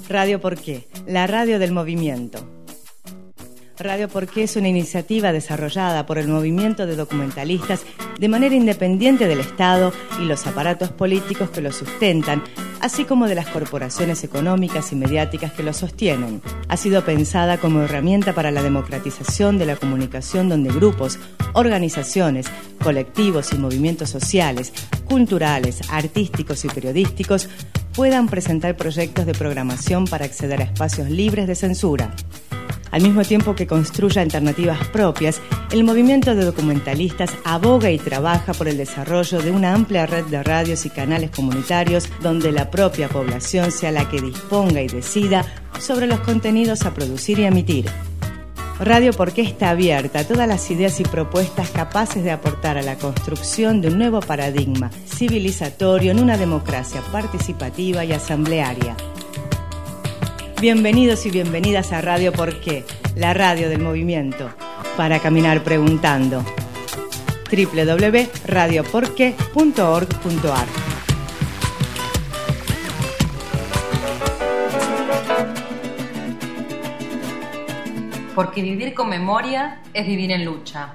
Radio ¿Por qué? La radio del movimiento. Radio ¿Por qué? Es una iniciativa desarrollada por el movimiento de documentalistas de manera independiente del Estado y los aparatos políticos que lo sustentan, así como de las corporaciones económicas y mediáticas que lo sostienen. Ha sido pensada como herramienta para la democratización de la comunicación, donde grupos, organizaciones, colectivos y movimientos sociales, culturales, artísticos y periodísticos puedan presentar proyectos de programación para acceder a espacios libres de censura. Al mismo tiempo que construye alternativas propias, el movimiento de documentalistas aboga y trabaja por el desarrollo de una amplia red de radios y canales comunitarios donde la propia población sea la que disponga y decida sobre los contenidos a producir y emitir. Radio ¿Por qué? Está abierta a todas las ideas y propuestas capaces de aportar a la construcción de un nuevo paradigma civilizatorio en una democracia participativa y asamblearia. Bienvenidos y bienvenidas a Radio ¿Por qué? La radio del movimiento. Para caminar preguntando. www.radioporque.org.ar. Porque vivir con memoria es vivir en lucha.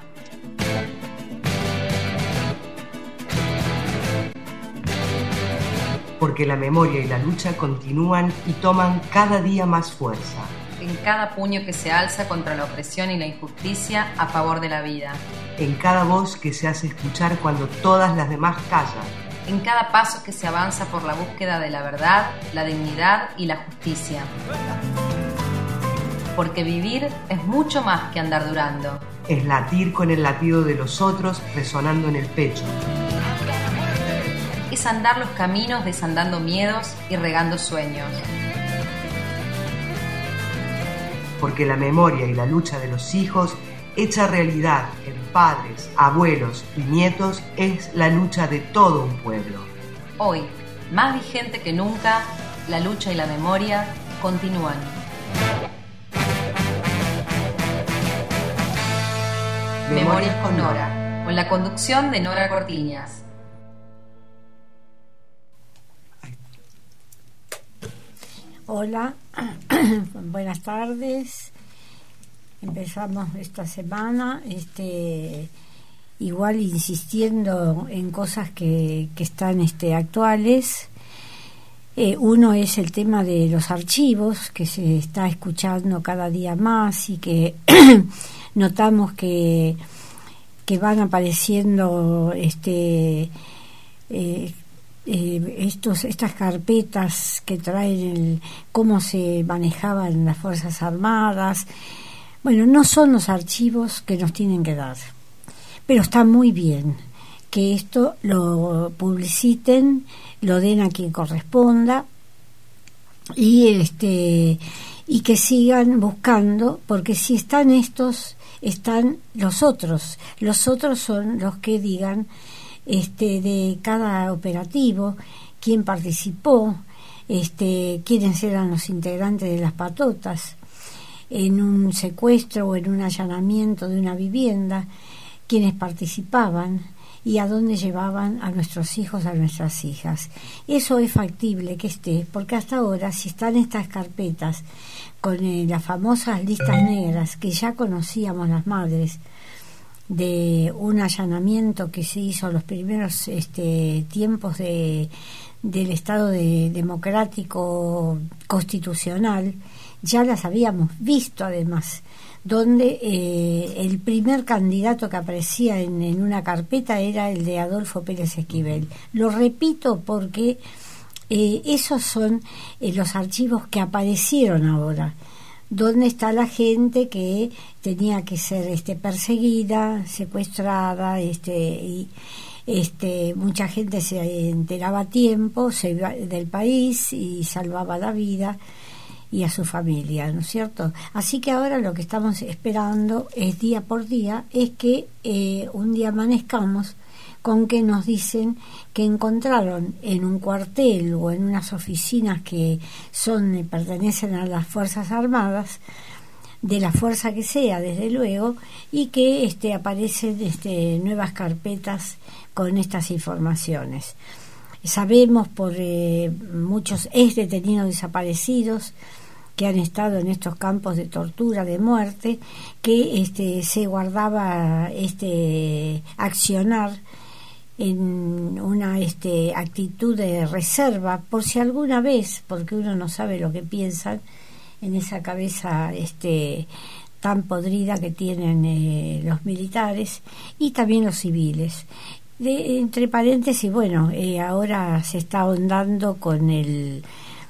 Porque la memoria y la lucha continúan y toman cada día más fuerza. En cada puño que se alza contra la opresión y la injusticia a favor de la vida. En cada voz que se hace escuchar cuando todas las demás callan. En cada paso que se avanza por la búsqueda de la verdad, la dignidad y la justicia. Porque vivir es mucho más que andar durando. Es latir con el latido de los otros resonando en el pecho. Es andar los caminos desandando miedos y regando sueños. Porque la memoria y la lucha de los hijos, hecha realidad en padres, abuelos y nietos, es la lucha de todo un pueblo. Hoy, más vigente que nunca, la lucha y la memoria continúan. Memorias con Nora, con la conducción de Nora Cortiñas. Hola, buenas tardes. Empezamos esta semana, igual insistiendo en cosas que están actuales. Uno es el tema de los archivos, que se está escuchando cada día más y que notamos que van apareciendo estas carpetas que traen cómo se manejaban las Fuerzas Armadas. Bueno, no son los archivos que nos tienen que dar, pero está muy bien que esto lo publiciten, lo den a quien corresponda y que sigan buscando, porque si están estos, están los otros. Los otros son los que digan de cada operativo, quién participó, quiénes eran los integrantes de las patotas en un secuestro o en un allanamiento de una vivienda, quiénes participaban y a dónde llevaban a nuestros hijos, a nuestras hijas. Eso es factible que esté, porque hasta ahora, si están estas carpetas con las famosas listas negras que ya conocíamos las madres, de un allanamiento que se hizo en los primeros tiempos del Estado democrático constitucional, ya las habíamos visto además, donde el primer candidato que aparecía en una carpeta era el de Adolfo Pérez Esquivel. Lo repito porque esos son los archivos que aparecieron ahora, donde está la gente que tenía que ser perseguida, secuestrada, y mucha gente se enteraba a tiempo, se iba del país y salvaba la vida y a su familia, ¿no es cierto? Así que ahora lo que estamos esperando es día por día, es que un día amanezcamos con que nos dicen que encontraron en un cuartel o en unas oficinas que pertenecen a las Fuerzas Armadas, de la fuerza que sea, desde luego, y que aparecen nuevas carpetas con estas informaciones. Sabemos por muchos detenidos desaparecidos que han estado en estos campos de tortura, de muerte, que se guardaba accionar en una actitud de reserva, por si alguna vez, porque uno no sabe lo que piensan en esa cabeza tan podrida que tienen los militares y también los civiles. Entre paréntesis, bueno, ahora se está ahondando con el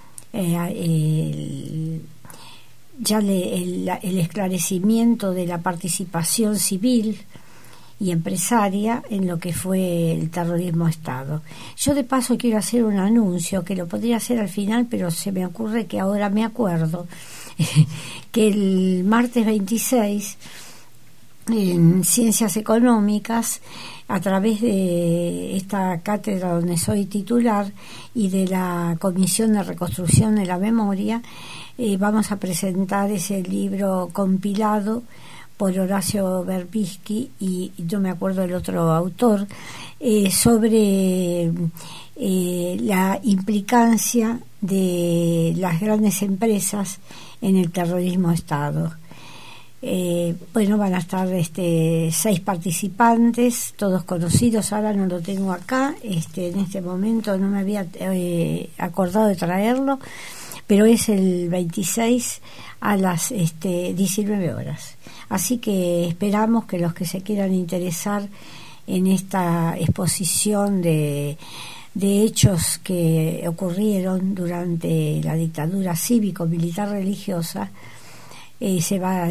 esclarecimiento de la participación civil y empresaria en lo que fue el terrorismo de Estado. Yo de paso quiero hacer un anuncio que lo podría hacer al final, pero se me ocurre que ahora me acuerdo que el martes 26 en Ciencias Económicas, a través de esta cátedra donde soy titular y de la Comisión de Reconstrucción de la Memoria, vamos a presentar ese libro compilado por Horacio Verbitsky y no me acuerdo el otro autor, sobre la implicancia de las grandes empresas en el terrorismo de Estado. Bueno, van a estar 6 participantes, todos conocidos. Ahora no lo tengo acá, en este momento no me había acordado de traerlo, pero es el 26 a las 19 horas. Así que esperamos que los que se quieran interesar en esta exposición de hechos que ocurrieron durante la dictadura cívico-militar religiosa, se va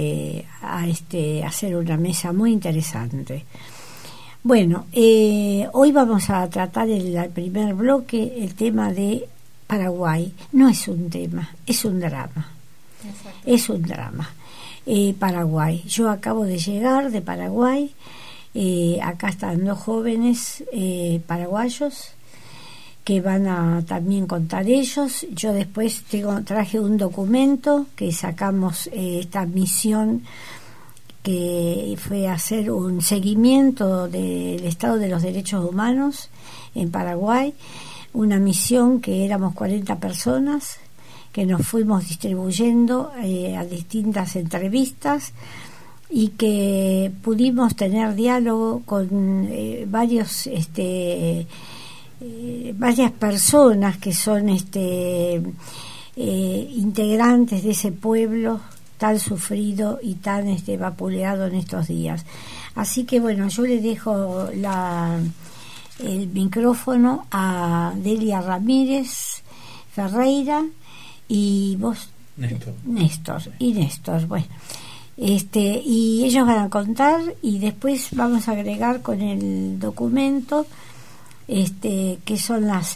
a hacer una mesa muy interesante. Bueno, hoy vamos a tratar en el primer bloque el tema de Paraguay. No es un tema, es un drama. Exacto. Es un drama. Paraguay. Yo acabo de llegar de Paraguay. Acá están 2 jóvenes paraguayos que van a también contar ellos. Yo después traje un documento que sacamos, esta misión que fue hacer un seguimiento del estado de los derechos humanos en Paraguay, una misión que éramos 40 personas que nos fuimos distribuyendo a distintas entrevistas y que pudimos tener diálogo con varias personas que son integrantes de ese pueblo tan sufrido y tan vapuleado en estos días. Así que bueno, yo le dejo el micrófono a Delia Ramírez Ferreira y vos, Néstor, bueno, y ellos van a contar y después vamos a agregar con el documento que son las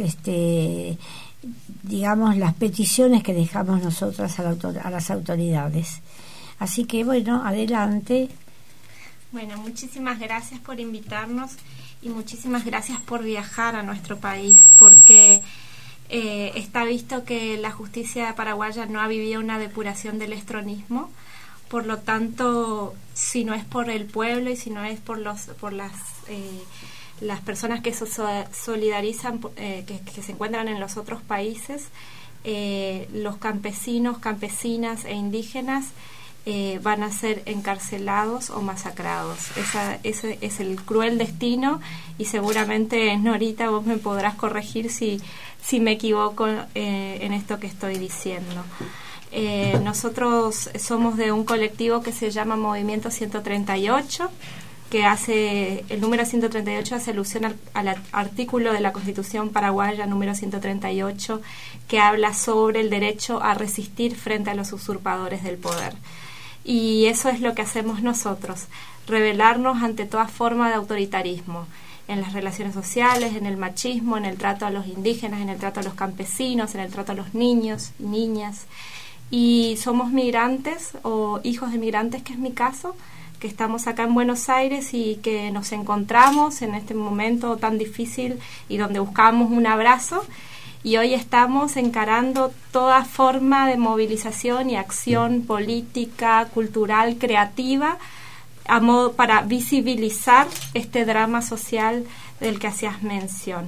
digamos las peticiones que dejamos nosotras a las autoridades. Así que bueno, adelante. Bueno, muchísimas gracias por invitarnos y muchísimas gracias por viajar a nuestro país, porque está visto que la justicia paraguaya no ha vivido una depuración del estronismo. Por lo tanto, si no es por el pueblo y si no es por las personas que se solidarizan, que se encuentran en los otros países, los campesinos, campesinas e indígenas van a ser encarcelados o masacrados. Ese es el cruel destino, y seguramente, Norita, vos me podrás corregir si me equivoco en esto que estoy diciendo. Nosotros somos de un colectivo que se llama Movimiento 138, que el número 138 hace alusión al artículo de la Constitución paraguaya número 138, que habla sobre el derecho a resistir frente a los usurpadores del poder. Y eso es lo que hacemos nosotros, rebelarnos ante toda forma de autoritarismo, en las relaciones sociales, en el machismo, en el trato a los indígenas, en el trato a los campesinos, en el trato a los niños y niñas. Y somos migrantes o hijos de migrantes, que es mi caso, que estamos acá en Buenos Aires y que nos encontramos en este momento tan difícil y donde buscamos un abrazo, y hoy estamos encarando toda forma de movilización y acción política, cultural, creativa, para visibilizar este drama social del que hacías mención.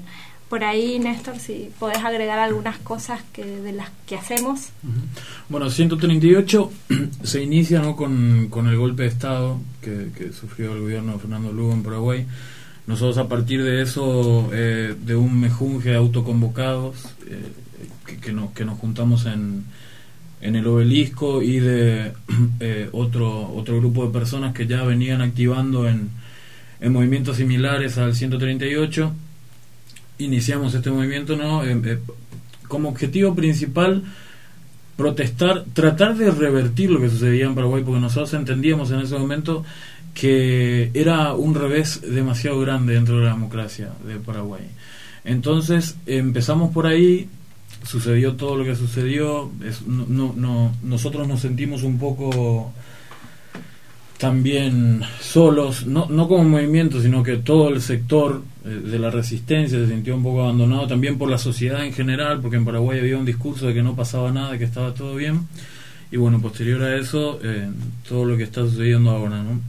Por ahí, Néstor, si podés agregar algunas cosas de las que hacemos. Bueno, 138 se inicia, ¿no?, con el golpe de Estado que sufrió el gobierno de Fernando Lugo en Paraguay. Nosotros, a partir de eso, de un mejunje de autoconvocados, que nos juntamos en el Obelisco, y de otro grupo de personas que ya venían activando en movimientos similares al 138, iniciamos este movimiento, ¿no? Como objetivo principal, protestar, tratar de revertir lo que sucedía en Paraguay, porque nosotros entendíamos en ese momento que era un revés demasiado grande dentro de la democracia de Paraguay. Entonces empezamos por ahí, sucedió todo lo que sucedió, nosotros nos sentimos un poco también solos, no como movimiento, sino que todo el sector de la resistencia se sintió un poco abandonado, también por la sociedad en general, porque en Paraguay había un discurso de que no pasaba nada, de que estaba todo bien. Y bueno, posterior a eso, todo lo que está sucediendo ahora, ¿no?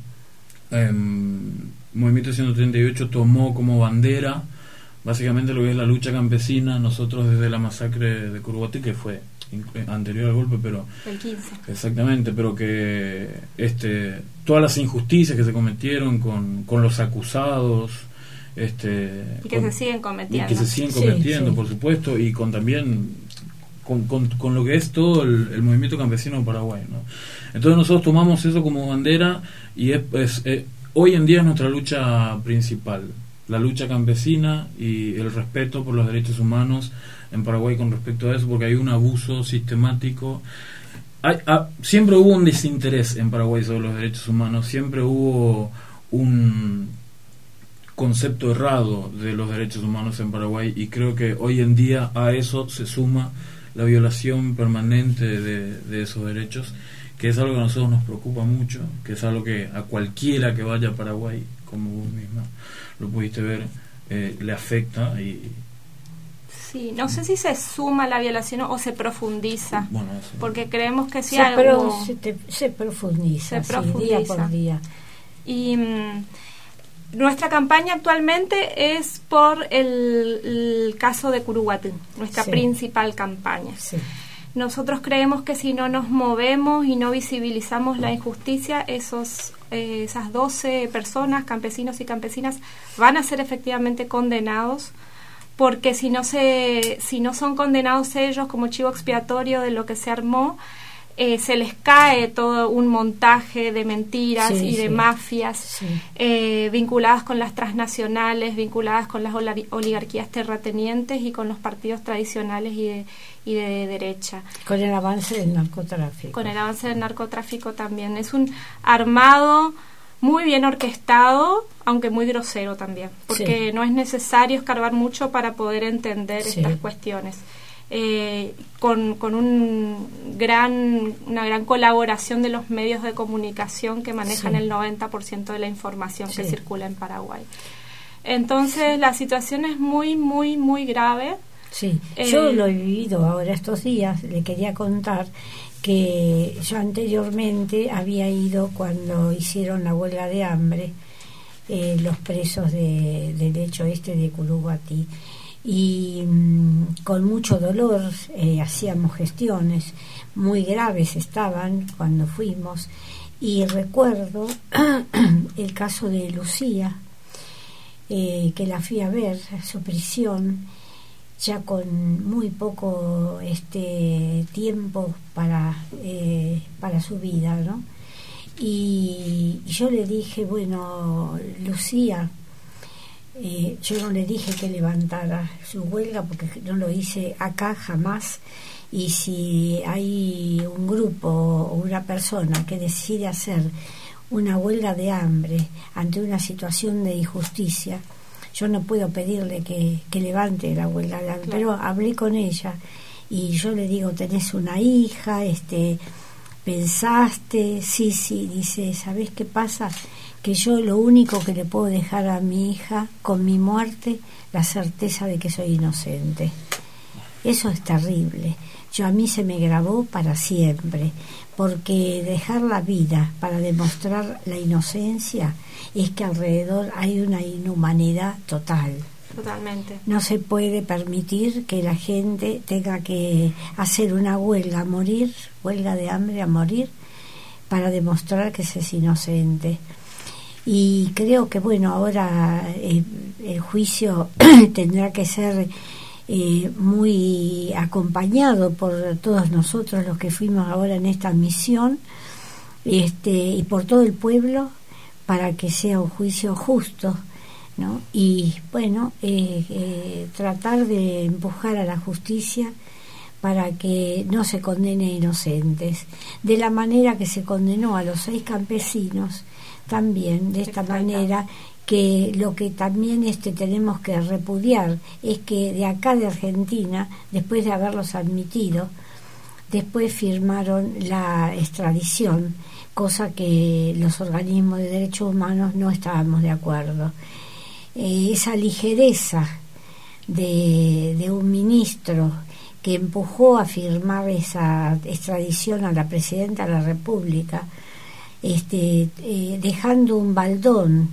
Movimiento 138 tomó como bandera básicamente lo que es la lucha campesina. Nosotros, desde la masacre de Curuguatí, que fue anterior al golpe, pero el 15, exactamente, pero que todas las injusticias que se cometieron con los acusados, y que se siguen cometiendo, sí, por supuesto, y con también con lo que es todo el movimiento campesino en Paraguay, ¿no? Entonces nosotros tomamos eso como bandera, y hoy en día es nuestra lucha principal, la lucha campesina y el respeto por los derechos humanos en Paraguay con respecto a eso, porque hay un abuso sistemático. Siempre hubo un desinterés en Paraguay sobre los derechos humanos, siempre hubo un concepto errado de los derechos humanos en Paraguay, y creo que hoy en día a eso se suma la violación permanente de esos derechos, que es algo que a nosotros nos preocupa mucho, que es algo que a cualquiera que vaya a Paraguay, como vos misma lo pudiste ver, le afecta. Y sí, no sé si se suma la violación o se profundiza, bueno, eso, porque creemos que sí se profundiza, día por día. Y nuestra campaña actualmente es por el caso de Curuguatí, nuestra principal campaña. Sí. Nosotros creemos que si no nos movemos y no visibilizamos la injusticia, esas 12 personas, campesinos y campesinas, van a ser efectivamente condenados, porque si no son condenados ellos como chivo expiatorio de lo que se armó, se les cae todo un montaje de mentiras y de mafias vinculadas con las transnacionales, vinculadas con las oligarquías terratenientes y con los partidos tradicionales y de derecha. Con el avance del narcotráfico. Con el avance del narcotráfico también. Es un armado muy bien orquestado, aunque muy grosero también, porque no es necesario escarbar mucho para poder entender estas cuestiones. Con una gran colaboración de los medios de comunicación que manejan el 90% de la información que circula en Paraguay. Entonces la situación es muy, muy, muy grave. Sí, yo lo he vivido ahora estos días. Le quería contar que yo anteriormente había ido cuando hicieron la huelga de hambre, los presos del hecho de Curuguatí, y con mucho dolor hacíamos gestiones muy graves, estaban cuando fuimos, y recuerdo el caso de Lucía, que la fui a ver, su prisión, ya con muy poco tiempo para su vida, ¿no? Y yo le dije, bueno, Lucía, yo no le dije que levantara su huelga, porque no lo hice acá jamás, y si hay un grupo o una persona que decide hacer una huelga de hambre ante una situación de injusticia, yo no puedo pedirle que levante la huelga de hambre. Claro. Pero hablé con ella y yo le digo, tenés una hija, pensaste, sí, dice, ¿sabés qué pasa? Que yo lo único que le puedo dejar a mi hija con mi muerte, la certeza de que soy inocente. Eso es terrible. A mí se me grabó para siempre, porque dejar la vida para demostrar la inocencia es que alrededor hay una inhumanidad total. Totalmente. No se puede permitir que la gente tenga que hacer una huelga a morir, huelga de hambre a morir, para demostrar que se es inocente. Y creo que, bueno, ahora el juicio tendrá que ser muy acompañado por todos nosotros los que fuimos ahora en esta misión, y por todo el pueblo, para que sea un juicio justo, ¿no? Y bueno, tratar de empujar a la justicia para que no se condene a inocentes, de la manera que se condenó a los 6 campesinos, también de esta manera, que lo que también tenemos que repudiar es que de acá de Argentina, después de haberlos admitido, después firmaron la extradición, cosa que los organismos de derechos humanos no estábamos de acuerdo. Esa ligereza de un ministro que empujó a firmar esa extradición a la presidenta de la República, dejando un baldón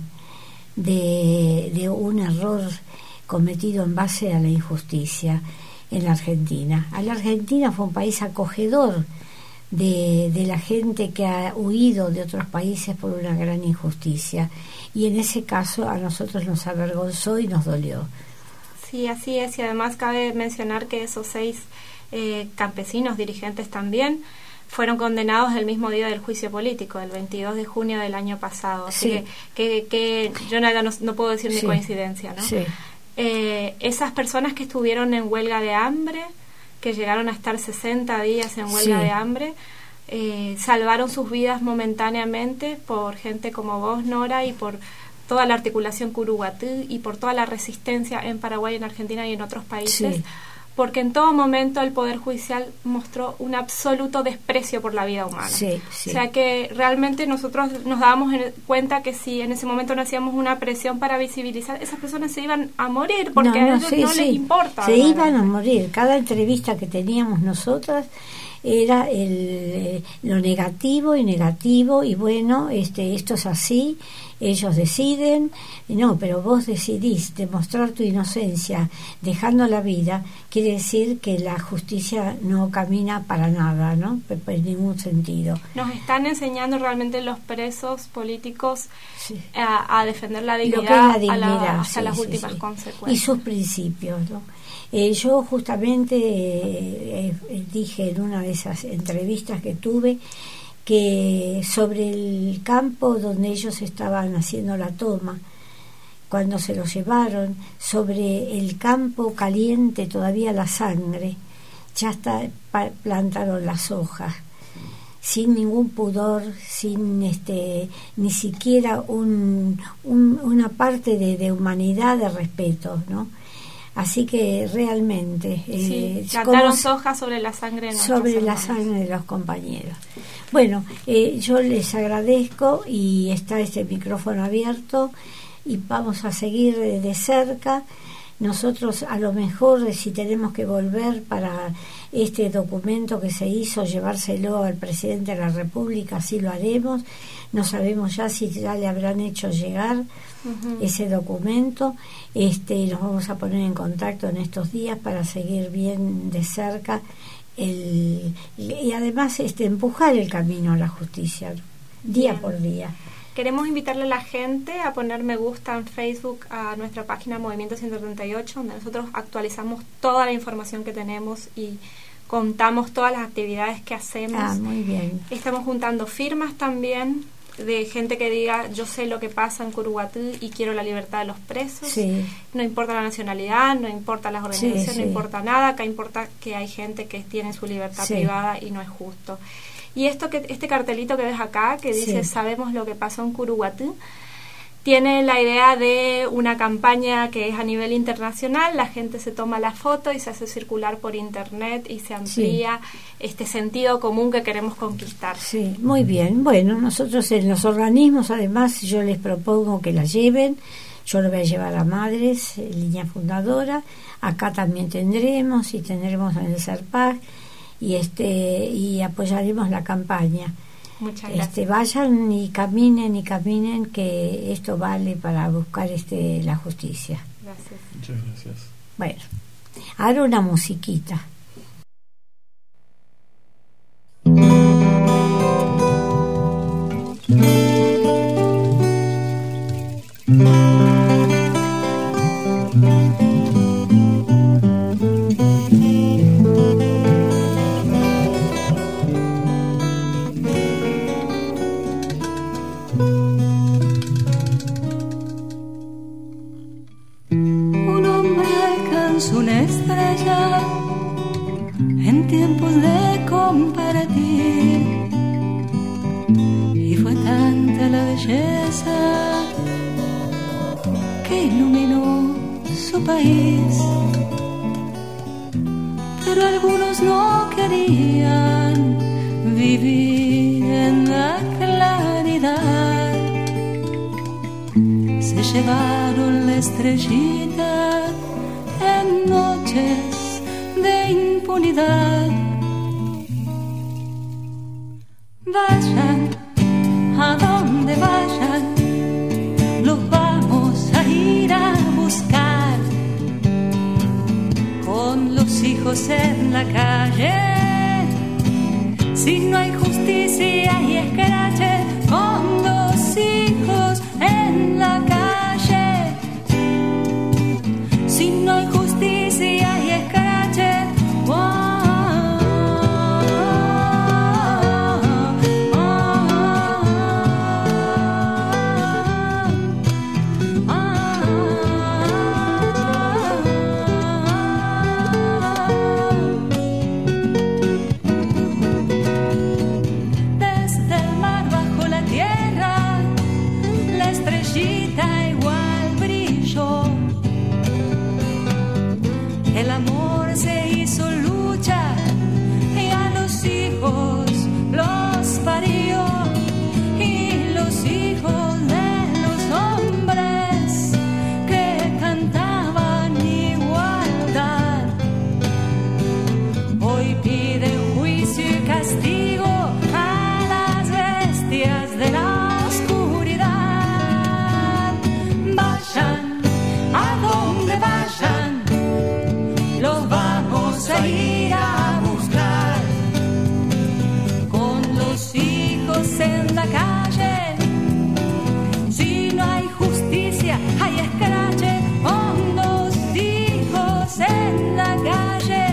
de un error cometido en base a la injusticia en la Argentina. La Argentina fue un país acogedor de la gente que ha huido de otros países por una gran injusticia, y en ese caso a nosotros nos avergonzó y nos dolió. Sí, así es, y además cabe mencionar que esos 6 campesinos dirigentes también fueron condenados el mismo día del juicio político, el 22 de junio del año pasado. Así sí. que yo no puedo decir ni coincidencia, ¿no? Sí. Esas personas que estuvieron en huelga de hambre, que llegaron a estar 60 días en huelga de hambre, salvaron sus vidas momentáneamente por gente como vos, Nora, y por toda la articulación Curuguatí y por toda la resistencia en Paraguay, en Argentina y en otros países, sí. Porque en todo momento el Poder Judicial mostró un absoluto desprecio por la vida humana. Sí, sí. O sea que realmente nosotros nos dábamos cuenta que si en ese momento no hacíamos una presión para visibilizar, esas personas se iban a morir, porque a ellos no les importa. Se iban a morir. Cada entrevista que teníamos nosotras era lo negativo y bueno, esto es así, ellos deciden. No, pero vos decidís demostrar tu inocencia dejando la vida, quiere decir que la justicia no camina para nada, ¿no? En ningún sentido. Nos están enseñando realmente los presos políticos sí. a defender la dignidad, hasta las últimas sí. consecuencias. Y sus principios, ¿no? Yo justamente dije en una de esas entrevistas que tuve que sobre el campo donde ellos estaban haciendo la toma, cuando se lo llevaron, sobre el campo caliente todavía la sangre, ya plantaron las hojas, sin ningún pudor, sin ni siquiera una parte de humanidad, de respeto, ¿no? Así que realmente plantaron hojas sobre la sangre de la sangre de los compañeros. Bueno, yo les agradezco y está este micrófono abierto y vamos a seguir de cerca. Nosotros a lo mejor si tenemos que volver para este documento que se hizo, llevárselo al presidente de la República, así lo haremos. No sabemos ya si ya le habrán hecho llegar ese documento. Nos vamos a poner en contacto en estos días para seguir bien de cerca y además empujar el camino a la justicia, ¿no? Día por día. Queremos invitarle a la gente a poner me gusta en Facebook a nuestra página Movimiento 138, donde nosotros actualizamos toda la información que tenemos y contamos todas las actividades que hacemos. Muy bien. Estamos juntando firmas también de gente que diga yo sé lo que pasa en Curuguatí y quiero la libertad de los presos. Sí. No importa la nacionalidad, no importa las organizaciones, no importa nada, acá importa que hay gente que tiene su libertad privada y no es justo. Y este cartelito que ves acá, que dice sabemos lo que pasó en Curuguatí, tiene la idea de una campaña que es a nivel internacional, la gente se toma la foto y se hace circular por internet y se amplía este sentido común que queremos conquistar. Sí, muy bien. Bueno, nosotros en los organismos, además, yo les propongo que la lleven. Yo lo voy a llevar a Madres, línea fundadora. Acá también tendremos en el CERPAC. Y apoyaremos la campaña. Muchas gracias. Vayan y caminen, que esto vale para buscar la justicia. Gracias. Muchas gracias. Bueno, ahora una musiquita. Una estrella en tiempos de compartir, y fue tanta la belleza que iluminó su país, pero algunos no querían vivir en la claridad, se llevaron la estrellita en noches de impunidad. Vayan a donde vayan, los vamos a ir a buscar, con los hijos en la calle. Si no hay justicia y escrache, con los hijos en la calle. Si no hay justicia y escrache, desde el mar bajo la tierra, la estrellita igual brilló. El amor se hizo lucha y a los hijos los parió, y los hijos de los hombres que cantaban igualdad hoy piden juicio y castigo a las bestias de la oscuridad. Vayan a donde vayan, los vamos a ir a buscar, con los hijos en la calle. Si no hay justicia, hay escrache, con los hijos en la calle.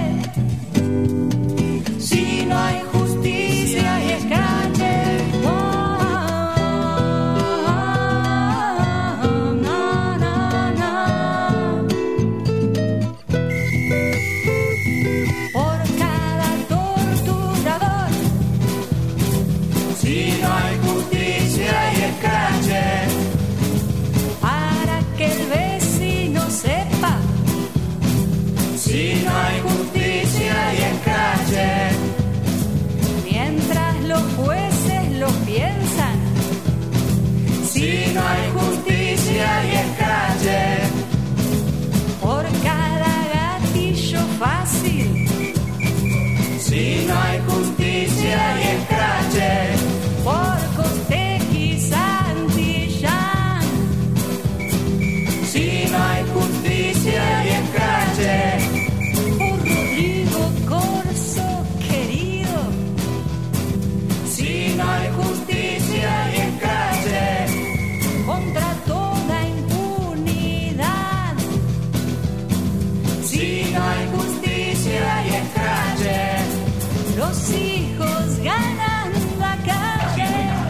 Si no hay justicia, hay escrache. Si no hay justicia y escrache, mientras los jueces lo piensan. Si no hay justicia y escrache, por cada gatillo fácil. Si no hay justicia y escrache, por Costequi, Santillán. Si no hay justicia y escrache, si no hay justicia y escrache, contra toda impunidad. Si no hay justicia y escrache, los hijos ganan la calle.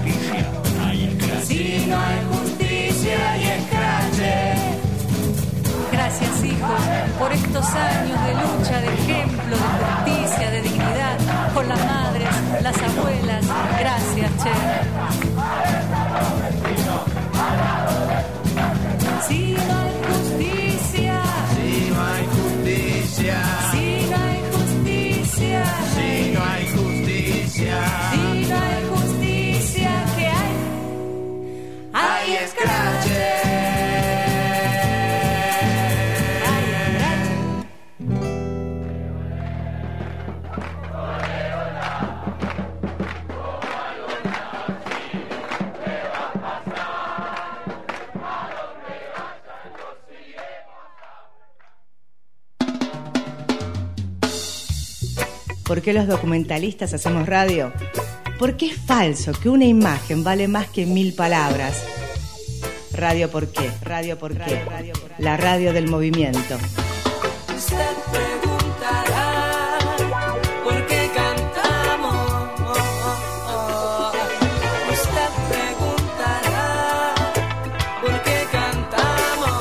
Si no hay justicia y escrache. Gracias, hijos, por estos años de lucha, de ejemplo, de justicia, de dignidad, con las madres, las abuelas. Gracias, Che. Si no hay justicia, si no hay justicia, si no hay justicia, si no hay justicia, si no hay justicia, ¿qué hay? Hay escrache. ¿Por qué los documentalistas hacemos radio? Porque es falso que una imagen vale más que 1000 palabras. Radio por qué, radio por qué, la radio del movimiento. Usted preguntará por qué cantamos. Usted preguntará por qué cantamos.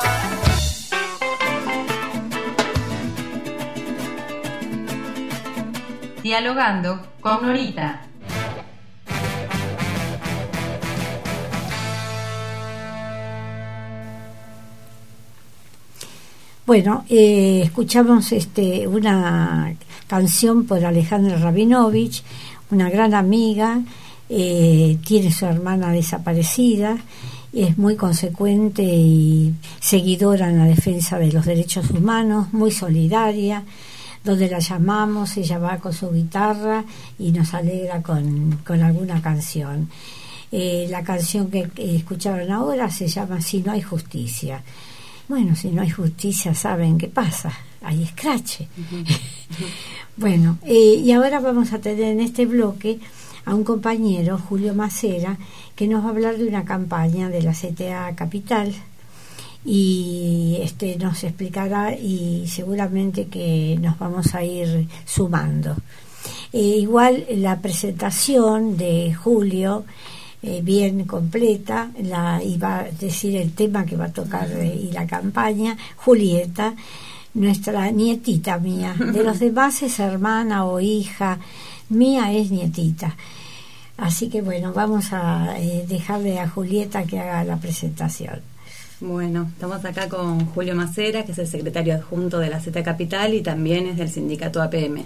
Dialogando con Norita. Bueno, escuchamos una canción por Alejandra Rabinovich, una gran amiga, tiene su hermana desaparecida, es muy consecuente y seguidora en la defensa de los derechos humanos, muy solidaria. Donde la llamamos, ella va con su guitarra y nos alegra con alguna canción. La canción que escucharon ahora se llama Si no hay justicia. Bueno, si no hay justicia, ¿saben qué pasa? Hay escrache. Bueno, y ahora vamos a tener en este bloque a un compañero, Julio Macera, que nos va a hablar de una campaña de la CTA Capital, y nos explicará, y seguramente que nos vamos a ir sumando. Igual la presentación de Julio, bien completa, iba a decir el tema que va a tocar y la campaña. Julieta, nuestra nietita mía, de los demás es hermana o hija, mía es nietita. Así que bueno, vamos a dejarle a Julieta que haga la presentación. Bueno, estamos acá con Julio Macera, que es el secretario adjunto de la CTA Capital y también es del sindicato APM.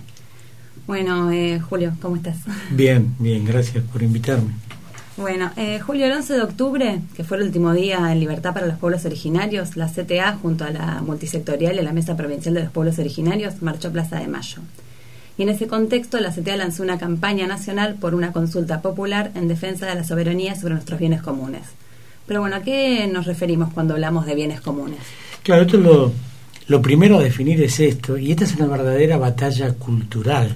Bueno, Julio, ¿cómo estás? Bien, gracias por invitarme. Bueno, Julio, el 11 de octubre, que fue el último día en libertad para los pueblos originarios, la CTA, junto a la multisectorial y la Mesa Provincial de los Pueblos Originarios, marchó a Plaza de Mayo. Y en ese contexto, la CTA lanzó una campaña nacional por una consulta popular en defensa de la soberanía sobre nuestros bienes comunes. Pero bueno, ¿a qué nos referimos cuando hablamos de bienes comunes? Claro, esto lo primero a definir es esto, y esta es una verdadera batalla cultural,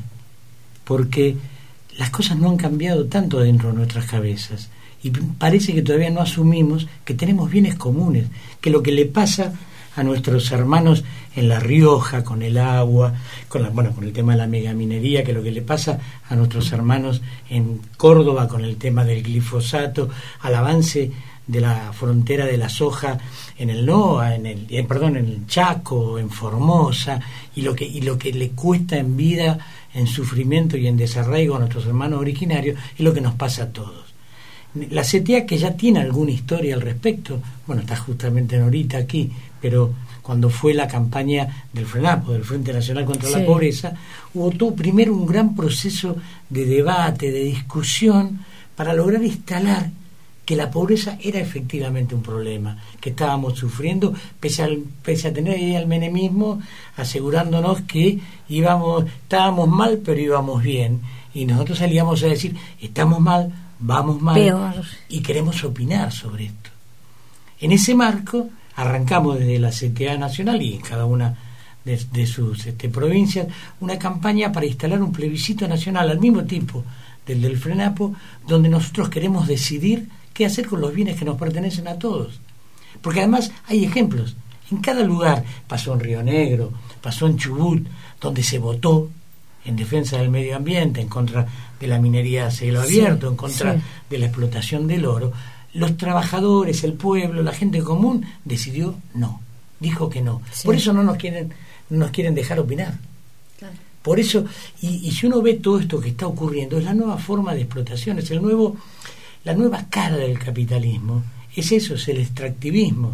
porque las cosas no han cambiado tanto dentro de nuestras cabezas, y parece que todavía no asumimos que tenemos bienes comunes, que lo que le pasa a nuestros hermanos en La Rioja con el agua, con el tema de la megaminería, que lo que le pasa a nuestros hermanos en Córdoba con el tema del glifosato, al avance de la frontera de la soja en el NOA, en el Chaco, en Formosa, y lo que le cuesta en vida, en sufrimiento y en desarraigo a nuestros hermanos originarios, es lo que nos pasa a todos. La CTA, que ya tiene alguna historia al respecto, bueno, está justamente Norita aquí, pero cuando fue la campaña del FRENAPO, del Frente Nacional contra la Pobreza, hubo primero un gran proceso de debate, de discusión, para lograr instalar que la pobreza era efectivamente un problema, que estábamos sufriendo, pese a tener ahí el menemismo asegurándonos que estábamos mal, pero íbamos bien. Y nosotros salíamos a decir, estamos mal, vamos mal, peor, y queremos opinar sobre esto. En ese marco arrancamos desde la CTA Nacional y en cada una de sus provincias una campaña para instalar un plebiscito nacional al mismo tiempo del FRENAPO, donde nosotros queremos decidir qué hacer con los bienes que nos pertenecen a todos. Porque además hay ejemplos. En cada lugar, pasó en Río Negro, pasó en Chubut, donde se votó en defensa del medio ambiente, en contra de la minería a cielo abierto, en contra de la explotación del oro. Los trabajadores, el pueblo, la gente común decidió no, dijo que no. Por eso no nos quieren dejar opinar. Claro. Por eso, y si uno ve todo esto que está ocurriendo, es la nueva forma de explotación, es la nueva cara del capitalismo, es eso, es el extractivismo.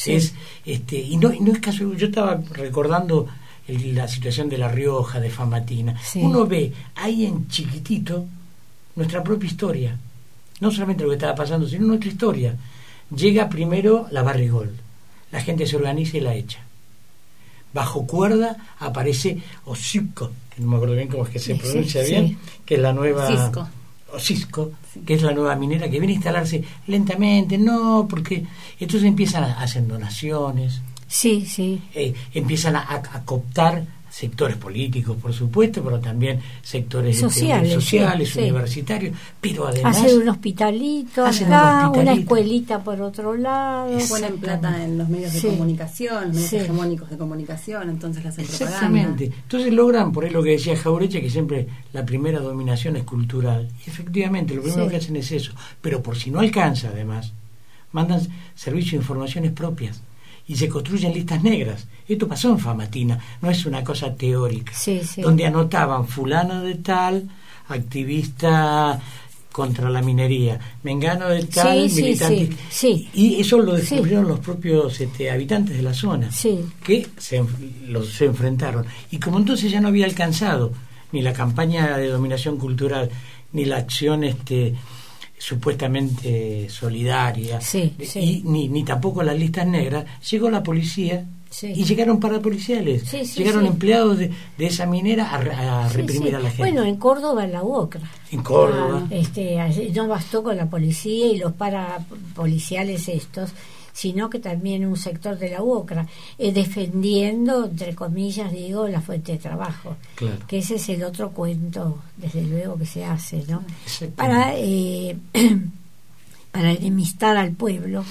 Y no es caso. Yo estaba recordando la situación de La Rioja, de Famatina. Uno ve ahí en chiquitito nuestra propia historia, no solamente lo que estaba pasando, sino nuestra historia. Llega primero la Barrigol, la gente se organiza y la echa. Bajo cuerda aparece Osisco, que no me acuerdo bien cómo es que se pronuncia bien, que es la nueva Osisco, que es la nueva minera que viene a instalarse lentamente, porque entonces empiezan a hacer donaciones, empiezan a cooptar sectores políticos, por supuesto, pero también sectores sociales, sí. universitarios, pero además hacer un hospitalito acá, una escuelita por otro lado. Ponen plata en los medios de comunicación, los medios hegemónicos de comunicación, entonces la hacen propaganda. Exactamente. Entonces logran, por ahí lo que decía Jauretche, que siempre la primera dominación es cultural. Y efectivamente, lo primero que hacen es eso. Pero por si no alcanza, además, mandan servicios de informaciones propias y se construyen listas negras. Esto pasó en Famatina, no es una cosa teórica, donde anotaban fulano de tal, activista contra la minería, mengano de tal, militante. Y eso lo descubrieron los propios habitantes de la zona, que se enfrentaron. Y como entonces ya no había alcanzado ni la campaña de dominación cultural, ni la acción supuestamente solidaria, y ni tampoco las listas negras, llegó la policía y llegaron parapoliciales, llegaron empleados de esa minera a reprimir a la gente. Bueno, en Córdoba, en la UOCRA. En Córdoba. No bastó con la policía y los parapoliciales estos, sino que también un sector de la UOCRA, defendiendo, entre comillas, digo, la fuente de trabajo. Claro. Que ese es el otro cuento, desde luego, que se hace, ¿no? Para enemistar al pueblo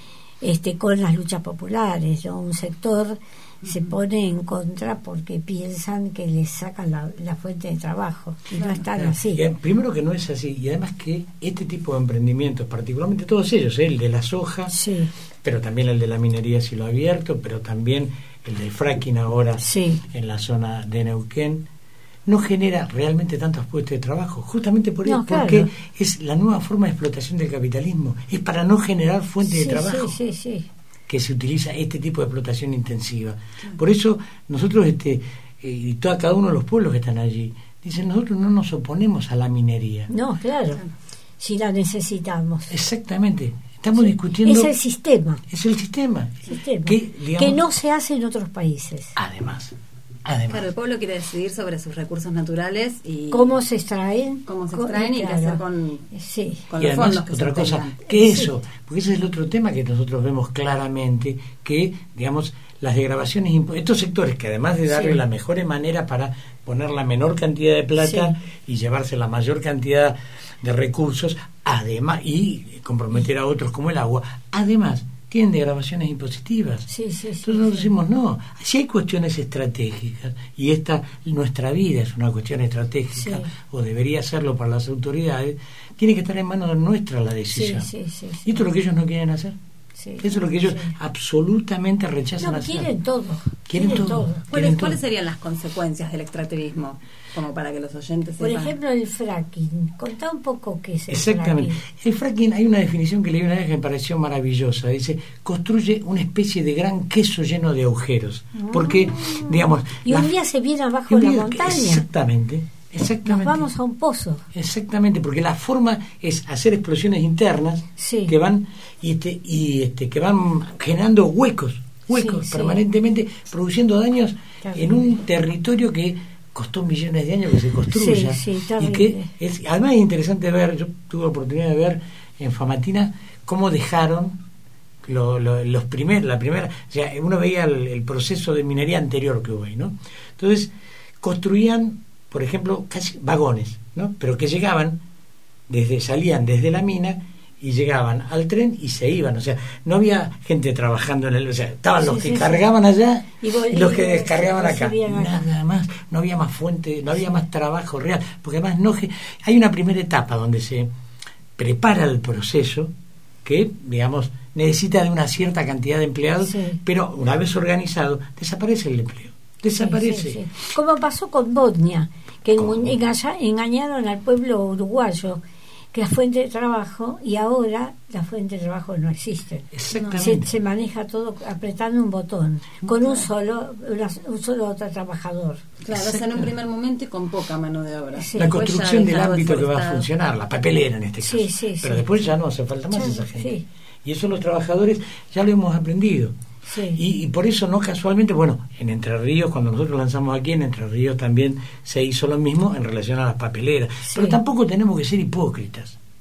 con las luchas populares, ¿no? Un sector se pone en contra porque piensan que les sacan la fuente de trabajo, y no están así. Primero que no es así, y además que este tipo de emprendimientos, particularmente todos ellos, el de la soja, pero también el de la minería a cielo abierto, pero también el del fracking ahora en la zona de Neuquén, no genera realmente tantos puestos de trabajo, justamente por eso, porque es la nueva forma de explotación del capitalismo, es para no generar fuente de trabajo. Que se utiliza este tipo de explotación intensiva. Por eso nosotros y cada uno de los pueblos que están allí dicen, nosotros no nos oponemos a la minería. No, claro, si la necesitamos. Exactamente. Estamos discutiendo... Es el sistema. Es el sistema. Que no se hace en otros países. Además. Claro, el pueblo quiere decidir sobre sus recursos naturales y cómo se extraen, y qué hacer con y los fondos que otra cosa, ¿qué es eso? Porque ese es el otro tema que nosotros vemos claramente, que, digamos, las degradaciones, estos sectores que además de darle la mejor manera para poner la menor cantidad de plata y llevarse la mayor cantidad de recursos, además, y comprometer a otros como el agua, además tienen degradaciones impositivas. Entonces nosotros decimos, no, si hay cuestiones estratégicas, y nuestra vida es una cuestión estratégica, o debería serlo para las autoridades, tiene que estar en manos nuestra la decisión. Y esto es lo que ellos no quieren hacer. Eso es lo que ellos absolutamente rechazan hacer. Quieren todo. ¿Cuáles serían las consecuencias del extractivismo? Como para que los oyentes sepan. Por ejemplo, el fracking. Contá un poco qué es el Exactamente. fracking. El fracking, hay una definición que leí una vez que me pareció maravillosa. Dice, construye una especie de gran queso lleno de agujeros. Porque, digamos... Y un día se viene abajo de la montaña. Exactamente. Nos vamos a un pozo. Exactamente, porque la forma es hacer explosiones internas que van que van generando huecos permanentemente, produciendo daños en un territorio que costó millones de años que se construya. Y que además es interesante ver, yo tuve la oportunidad de ver en Famatina cómo dejaron la primera, o sea, uno veía el proceso de minería anterior que hubo ahí, ¿no? Entonces construían, por ejemplo, casi vagones, ¿no? Pero que salían desde la mina y llegaban al tren y se iban, o sea, no había gente trabajando o sea, estaban los que cargaban allá y los que descargaban acá, nada más, no había más fuente, no había más trabajo real, porque además hay una primera etapa donde se prepara el proceso que, digamos, necesita de una cierta cantidad de empleados, pero una vez organizado, desaparece el empleo. Desaparece. Como pasó con Bosnia, que engañaron al pueblo uruguayo que la fuente de trabajo, y ahora la fuente de trabajo no existe. Exactamente. Se maneja todo apretando un botón, con un solo otro trabajador. Claro, o sea, en un primer momento y con poca mano de obra. La construcción del ámbito que va a funcionar, la papelera en este caso. Pero después ya no hace falta más esa gente. Y eso los trabajadores ya lo hemos aprendido. Y por eso no casualmente, en Entre Ríos, cuando nosotros lanzamos aquí en Entre Ríos también se hizo lo mismo en relación a las papeleras, pero tampoco tenemos que ser hipócritas.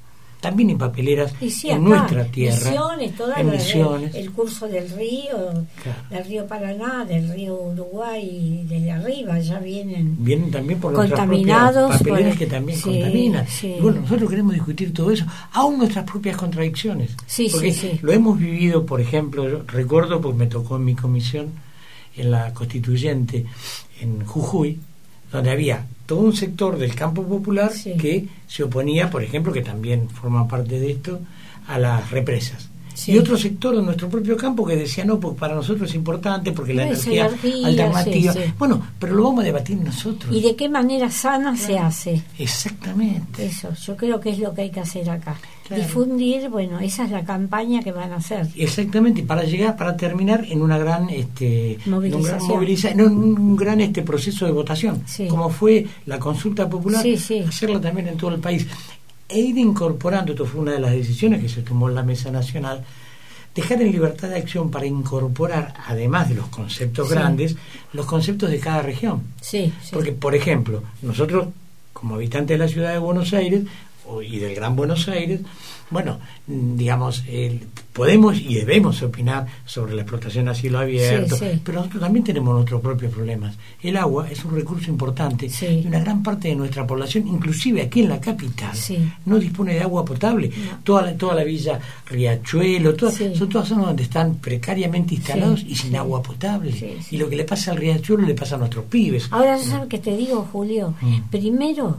también en papeleras y sí, en acá, nuestra tierra, Misiones, en Misiones. El curso del río, del río Paraná, del río Uruguay, desde arriba ya vienen también por contaminados, nuestras propias papeleras que también contaminan. Sí. Y bueno, nosotros queremos discutir todo eso, aún nuestras propias contradicciones, porque sí. lo hemos vivido, por ejemplo, yo recuerdo porque me tocó en mi comisión en la Constituyente en Jujuy, donde había todo un sector del campo popular que se oponía, por ejemplo, que también forma parte de esto, a las represas. Y otro sector de nuestro propio campo que decía, no, pues para nosotros es importante porque la energía alternativa... Bueno, pero lo vamos a debatir nosotros. ¿Y de qué manera sana se hace? Exactamente. Eso, yo creo que es lo que hay que hacer acá. Difundir, bueno, esa es la campaña que van a hacer. Exactamente, para terminar en una gran movilización, un gran proceso de votación, como fue la consulta popular, hacerla también en todo el país. E ir incorporando, esto fue una de las decisiones que se tomó en la Mesa Nacional, dejar en libertad de acción para incorporar, además de los conceptos grandes, los conceptos de cada región. Porque, por ejemplo, nosotros, como habitantes de la ciudad de Buenos Aires y del Gran Buenos Aires, bueno, digamos, podemos y debemos opinar sobre la explotación a cielo abierto, pero nosotros también tenemos nuestros propios problemas. El agua es un recurso importante y una gran parte de nuestra población, inclusive aquí en la capital, no dispone de agua potable. Toda la villa Riachuelo, son todas zonas donde están precariamente instalados y sin agua potable. Y lo que le pasa al Riachuelo le pasa a nuestros pibes. Ahora, ¿sabes qué te digo, Julio? Primero,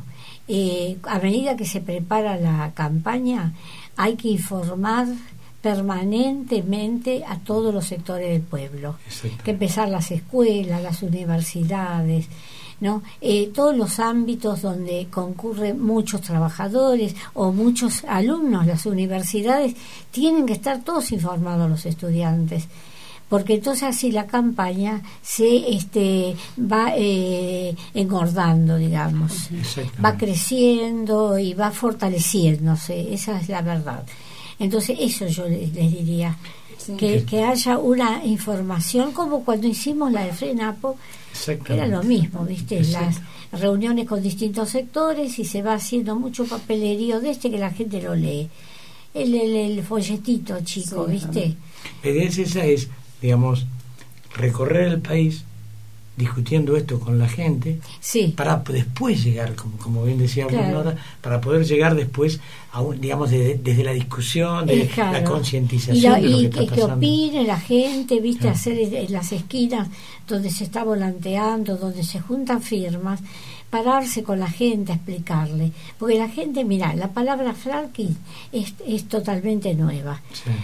a medida que se prepara la campaña, hay que informar permanentemente a todos los sectores del pueblo, que empezar las escuelas, las universidades, ¿no? Todos los ámbitos donde concurren muchos trabajadores o muchos alumnos, las universidades, tienen que estar todos informados los estudiantes, porque entonces así la campaña se va engordando, digamos, va creciendo y va fortaleciéndose, esa es la verdad. Entonces eso yo les diría, que haya una información como cuando hicimos la de FRENAPO, era lo mismo, ¿viste? Las reuniones con distintos sectores y se va haciendo mucho papelerío que la gente lo lee, el folletito chico, ¿viste? La idea es digamos, recorrer el país discutiendo esto con la gente para después llegar, como bien decía Nora, para poder llegar después a digamos desde la discusión, de la concientización de lo que está pasando. Que opine la gente, ¿viste? Hacer en las esquinas donde se está volanteando, donde se juntan firmas, pararse con la gente a explicarle, porque la gente, mirá, la palabra fracking es totalmente nueva.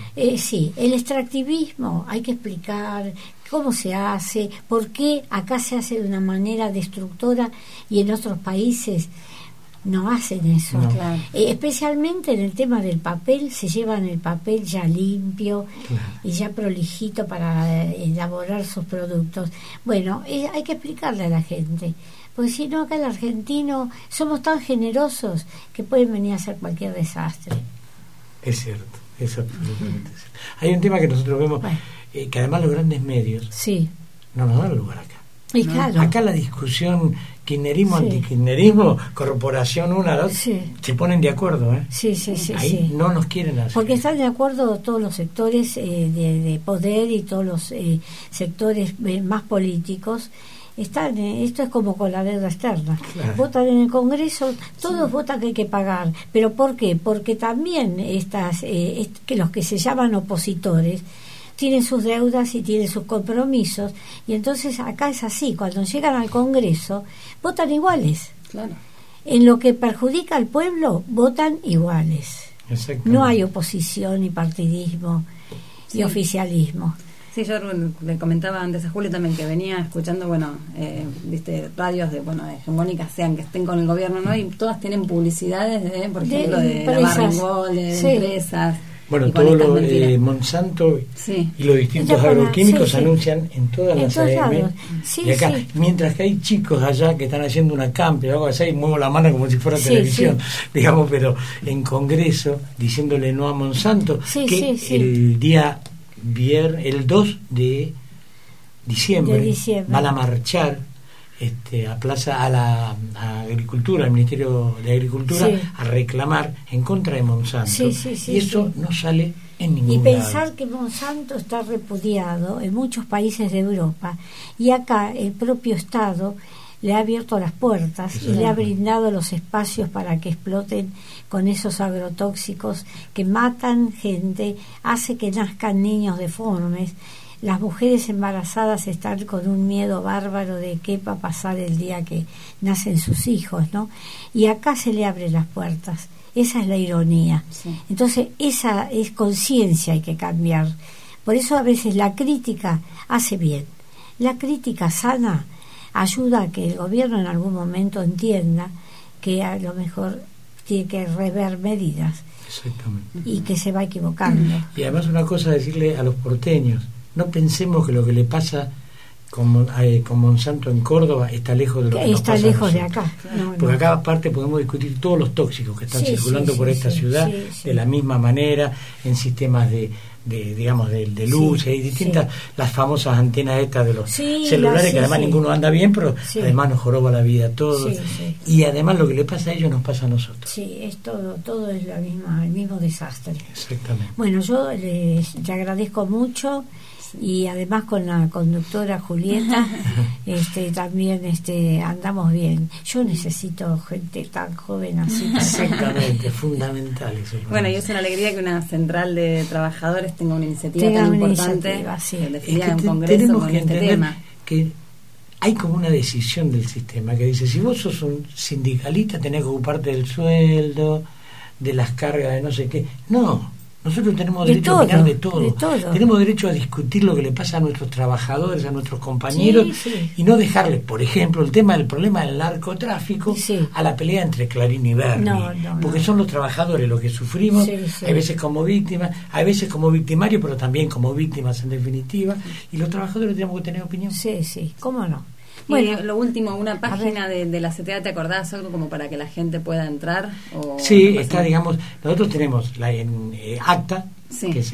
El extractivismo hay que explicar cómo se hace, por qué acá se hace de una manera destructora y en otros países no hacen eso. Especialmente en el tema del papel, se llevan el papel ya limpio y ya prolijito para elaborar sus productos. Bueno, hay que explicarle a la gente, porque si no, acá el argentino somos tan generosos que pueden venir a hacer cualquier desastre. Es cierto, es absolutamente cierto. Hay un tema que nosotros vemos, que además los grandes medios no nos dan lugar acá. Y claro. Acá la discusión kirchnerismo, antikirchnerismo, corporación una, dos, se ponen de acuerdo, Ahí no nos quieren hacer. Porque están de acuerdo todos los sectores de poder y todos los sectores más políticos. Esto es como con la deuda externa. Votan en el Congreso, todos votan que hay que pagar. ¿Pero por qué? Porque también que los que se llaman opositores tienen sus deudas y tienen sus compromisos, y entonces acá es así, cuando llegan al Congreso votan iguales. En lo que perjudica al pueblo votan iguales. No hay oposición ni partidismo y oficialismo. Sí, yo le comentaba antes a Julio también que venía escuchando, radios hegemónicas, sean que estén con el gobierno, ¿no? Y todas tienen publicidades, por ejemplo, de la Barringol, de empresas. Bueno, todo lo de Monsanto y los distintos agroquímicos anuncian en todas las AM. Y acá, mientras que hay chicos allá que están haciendo una campi o algo así, y muevo la mano como si fuera televisión, digamos, pero en Congreso, diciéndole no a Monsanto, el día el 2 de diciembre van a marchar a la Agricultura, al Ministerio de Agricultura, sí, a reclamar en contra de Monsanto. Sí, sí, sí, y eso sí, no sale en ningún y lado. pensar que Monsanto está repudiado en muchos países de Europa, y acá el propio Estado le ha abierto las puertas. Exacto. Y le ha brindado los espacios para que exploten con esos agrotóxicos que matan gente, hace que nazcan niños deformes. Las mujeres embarazadas están con un miedo bárbaro de qué va a pasar el día que nacen sus hijos, ¿no? Y acá se le abren las puertas. Esa es la ironía. Sí. Entonces, esa es conciencia, hay que cambiar. Por eso a veces la crítica hace bien. La crítica sana ayuda a que el gobierno en algún momento entienda que a lo mejor tiene que rever medidas. Exactamente. Y que se va equivocando. Y además una cosa, decirle a los porteños, no pensemos que lo que le pasa con Monsanto en Córdoba está lejos de lo que nos pasa. Está lejos de acá. No, porque acá aparte podemos discutir todos los tóxicos que están circulando por esta ciudad de la misma manera, en sistemas de luz, hay distintas, las famosas antenas estas de los celulares, que además ninguno anda bien, pero además nos joroba la vida a todos. Y además lo que le pasa a ellos nos pasa a nosotros. Sí, es todo es el mismo desastre. Exactamente. Bueno, yo te agradezco mucho. Y además con la conductora Julieta también andamos bien. Yo necesito gente tan joven así. Exactamente, fundamental eso. Bueno, y es una alegría que una central de trabajadores tenga una iniciativa tan importante, definida en un congreso con este tema. Que hay como una decisión del sistema que dice, si vos sos un sindicalista tenés que ocuparte del sueldo, de las cargas de no sé qué. No. Nosotros tenemos derecho a opinar de todo. Tenemos derecho a discutir lo que le pasa a nuestros trabajadores, a nuestros compañeros, y no dejarles, por ejemplo, el problema del narcotráfico a la pelea entre Clarín y Berni. Porque son los trabajadores los que sufrimos, hay veces como víctimas, hay veces como victimarios, pero también como víctimas en definitiva, y los trabajadores tenemos que tener opinión. Sí, ¿cómo no? Bueno, lo último, una página de la CTA, ¿te acordás algo como para que la gente pueda entrar? Sí, está, digamos, nosotros tenemos la en acta, que es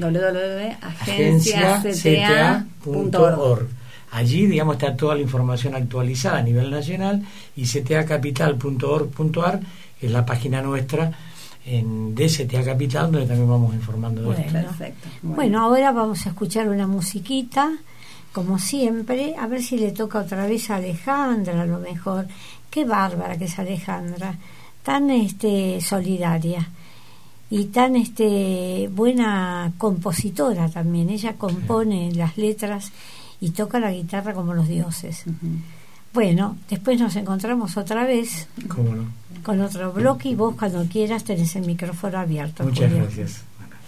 www.agenciacta.org. Allí, digamos, está toda la información actualizada a nivel nacional, y ctacapital.org.ar es la página nuestra de CTA Capital, donde también vamos informando de esto. Perfecto. Bueno, ahora vamos a escuchar una musiquita, como siempre, a ver si le toca otra vez a Alejandra, a lo mejor. Qué bárbara que es Alejandra, tan solidaria y tan buena compositora también. Ella compone las letras y toca la guitarra como los dioses. Bueno, después nos encontramos otra vez. ¿Cómo no? Con otro bloque, y vos cuando quieras tenés el micrófono abierto. Muchas Julio. Gracias.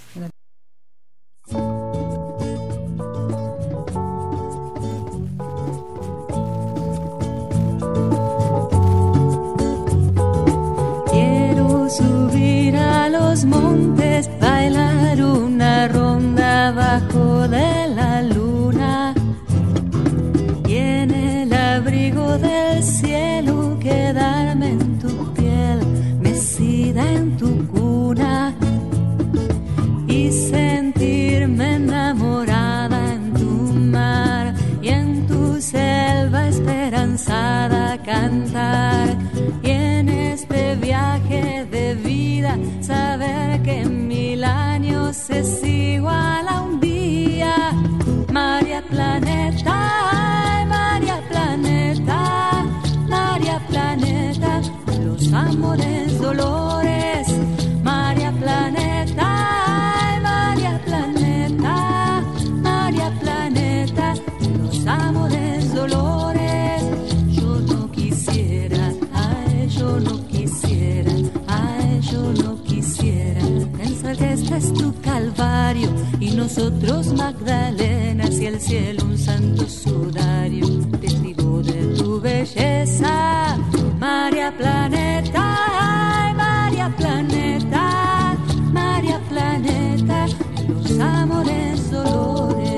Subir a los montes, bailar una ronda bajo de la luna, y en el abrigo del cielo quedarme en tu piel, mecida en tu cuna, y sentirme enamorada en tu mar, y en tu selva esperanzada cantar, y en este viaje de vida saber que en 1000 años es igual a un día. María Planeta, María Planeta, María Planeta, los amores dolores. María Planeta, María Planeta, María Planeta, los amores dolores. Yo no quisiera, ay, yo no quisiera, ay, yo no quisiera pensar que este es tu calvario y nosotros Magdalenas y el cielo un santo sudario, testigo de tu belleza. María Planeta, ay, María Planeta, María Planeta, los amores dolores.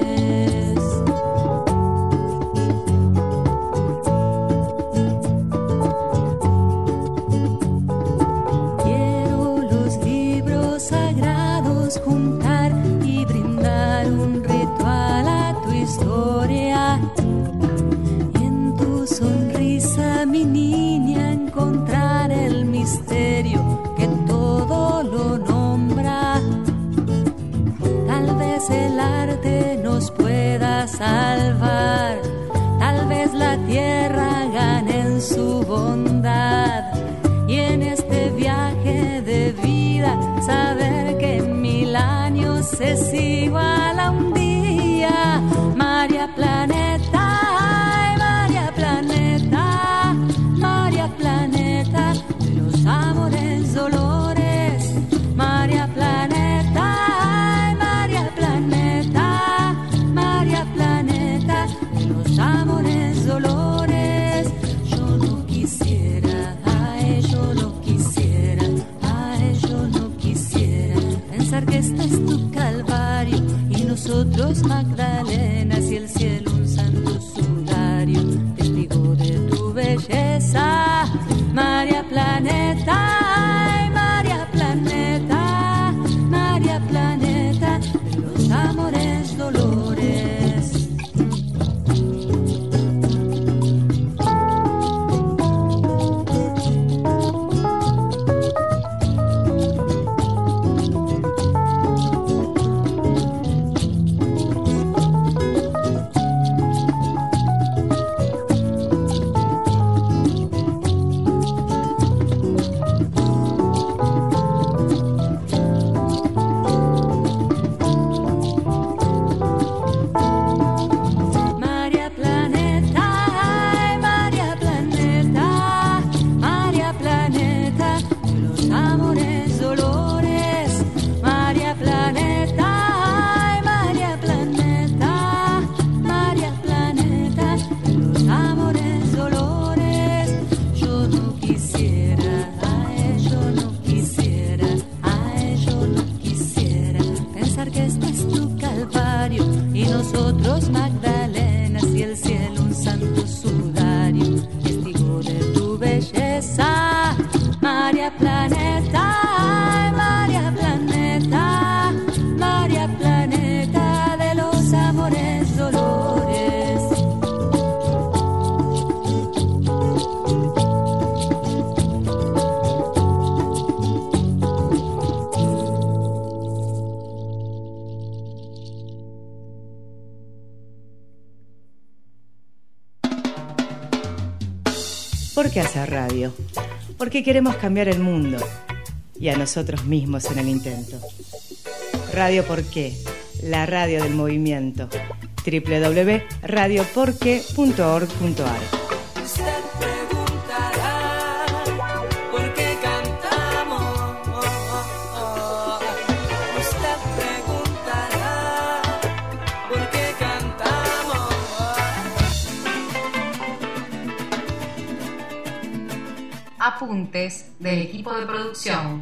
Quiero los libros sagrados juntar y brindar un ritual a tu historia, misterio que todo lo nombra. Tal vez el arte nos pueda salvar, tal vez la tierra gane en su bondad. Y en este viaje de vida saber que en 1000 años es igual a un día. María Planeta, ay, María Planeta, María Planeta de los amores dolores. María Planeta, ay, María Planeta, María Planeta de los amores dolores. Yo no quisiera, ay, yo no quisiera, ay, yo no quisiera pensar que este es tu calvario y nosotros Magdalenas y el cielo un santo sudario, testigo de tu belleza. María Planeta, ay, María Planeta, María Planeta de los amores dolores. ¿Por qué hacer radio? Porque queremos cambiar el mundo y a nosotros mismos en el intento. Radio Por Qué, la radio del movimiento. www.radioporqué.org.ar. Apuntes del equipo de producción.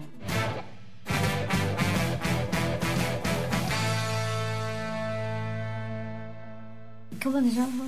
¿Cómo te llamas?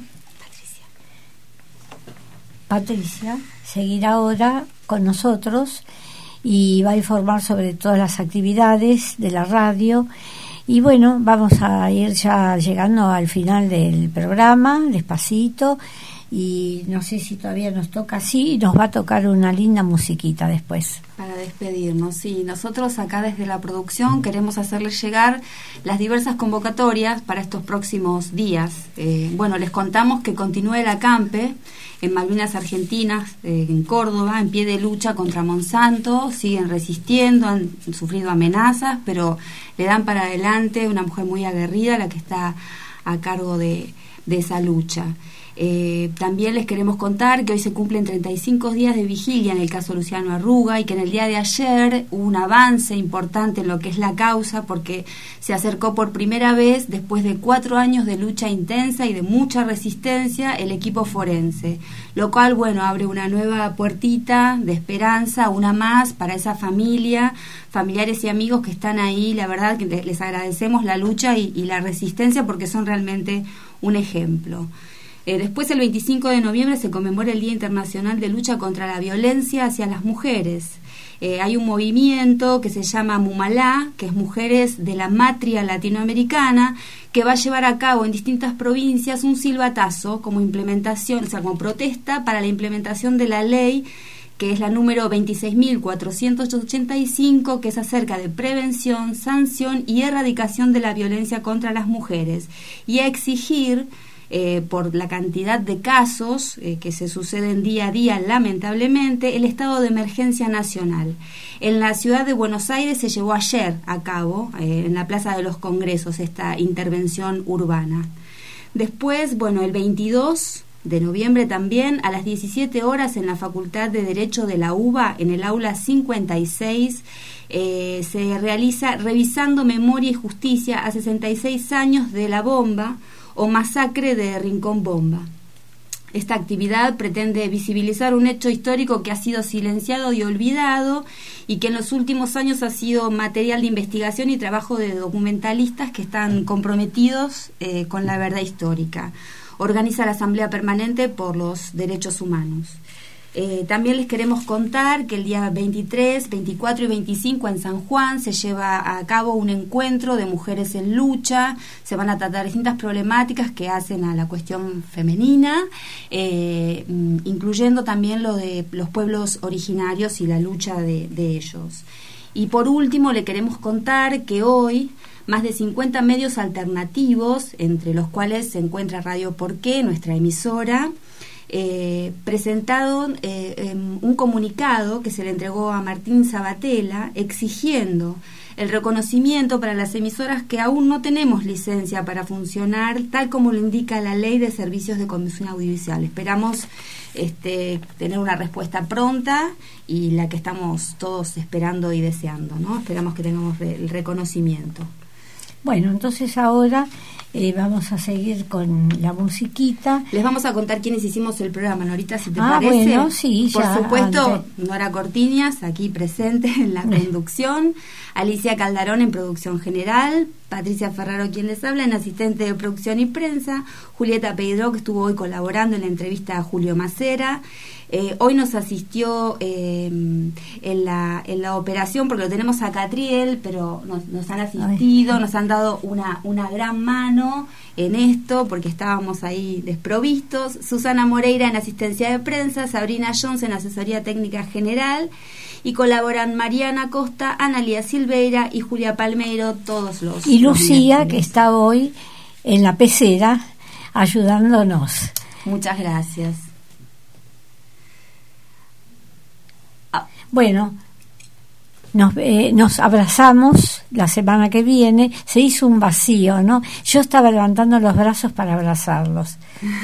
Patricia seguirá ahora con nosotros y va a informar sobre todas las actividades de la radio. Y bueno, vamos a ir ya llegando al final del programa, despacito. Y no sé si todavía nos toca así, nos va a tocar una linda musiquita después. Para despedirnos, sí. Nosotros acá desde la producción queremos hacerles llegar las diversas convocatorias para estos próximos días. Bueno, les contamos que continúe el acampe en Malvinas Argentinas, en Córdoba, en pie de lucha contra Monsanto. Siguen resistiendo, han sufrido amenazas, pero le dan para adelante. Una mujer muy aguerrida la que está a cargo de esa lucha. También les queremos contar que hoy se cumplen 35 días de vigilia en el caso Luciano Arruga y que en el día de ayer hubo un avance importante en lo que es la causa porque se acercó por primera vez, después de 4 años de lucha intensa y de mucha resistencia, el equipo forense, lo cual, bueno, abre una nueva puertita de esperanza, una más para esa familia, familiares y amigos que están ahí. La verdad que les agradecemos la lucha y la resistencia porque son realmente un ejemplo. Después, el 25 de noviembre, se conmemora el Día Internacional de Lucha contra la Violencia hacia las Mujeres. Hay un movimiento que se llama Mumalá, que es Mujeres de la Matria Latinoamericana, que va a llevar a cabo en distintas provincias un silbatazo como implementación, o sea, como protesta para la implementación de la ley que es la número 26.485, que es acerca de prevención, sanción y erradicación de la violencia contra las mujeres, y a exigir, por la cantidad de casos que se suceden día a día, lamentablemente, el estado de emergencia nacional. En la ciudad de Buenos Aires se llevó ayer a cabo, en la Plaza de los Congresos, esta intervención urbana. Después, bueno, el 22 de noviembre también, a las 17 horas, en la Facultad de Derecho de la UBA, en el aula 56, se realiza Revisando Memoria y Justicia a 66 años de la bomba o masacre de Rincón Bomba. Esta actividad pretende visibilizar un hecho histórico que ha sido silenciado y olvidado, y que en los últimos años ha sido material de investigación y trabajo de documentalistas que están comprometidos con la verdad histórica. Organiza la Asamblea Permanente por los Derechos Humanos. También les queremos contar que el día 23, 24 y 25 en San Juan se lleva a cabo un encuentro de mujeres en lucha. Se van a tratar distintas problemáticas que hacen a la cuestión femenina, incluyendo también lo de los pueblos originarios y la lucha de ellos. Y por último, le queremos contar que hoy más de 50 medios alternativos, entre los cuales se encuentra Radio Porqué, nuestra emisora, presentaron un comunicado que se le entregó a Martín Sabatella exigiendo el reconocimiento para las emisoras que aún no tenemos licencia para funcionar, tal como lo indica la Ley de Servicios de Comunicación Audiovisual. Esperamos tener una respuesta pronta, y la que estamos todos esperando y deseando, ¿no? Esperamos que tengamos el reconocimiento. Bueno, entonces ahora vamos a seguir con la musiquita. Les vamos a contar quiénes hicimos el programa, Norita, si te parece. Bueno, sí, por ya supuesto, antes. Nora Cortiñas, aquí presente en la conducción, Alicia Caldarón en producción general, Patricia Ferraro quien les habla en asistente de producción y prensa, Julieta Pedro, que estuvo hoy colaborando en la entrevista a Julio Macera. Hoy nos asistió en la operación, porque lo tenemos a Catriel, pero nos han asistido, nos han dado una gran mano en esto, porque estábamos ahí desprovistos. Susana Moreira en asistencia de prensa, Sabrina Jones en asesoría técnica general, y colaboran Mariana Costa, Analia Silveira y Julia Palmeiro, todos los... Y Lucía, que está hoy en la pecera ayudándonos. Muchas gracias. Bueno, nos abrazamos la semana que viene. Se hizo un vacío, ¿no? Yo estaba levantando los brazos para abrazarlos.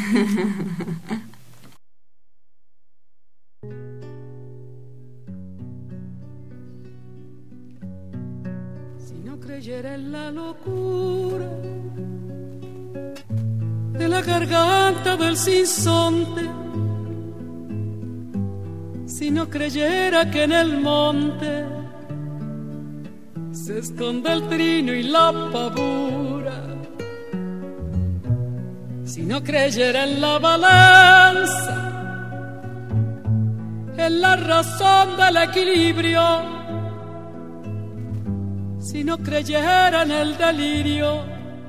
Si no creyera en la locura de la garganta del sinsonte, si no creyera que en el monte se esconde el trino y la pavura, si no creyera en la balanza, en la razón del equilibrio, si no creyera en el delirio,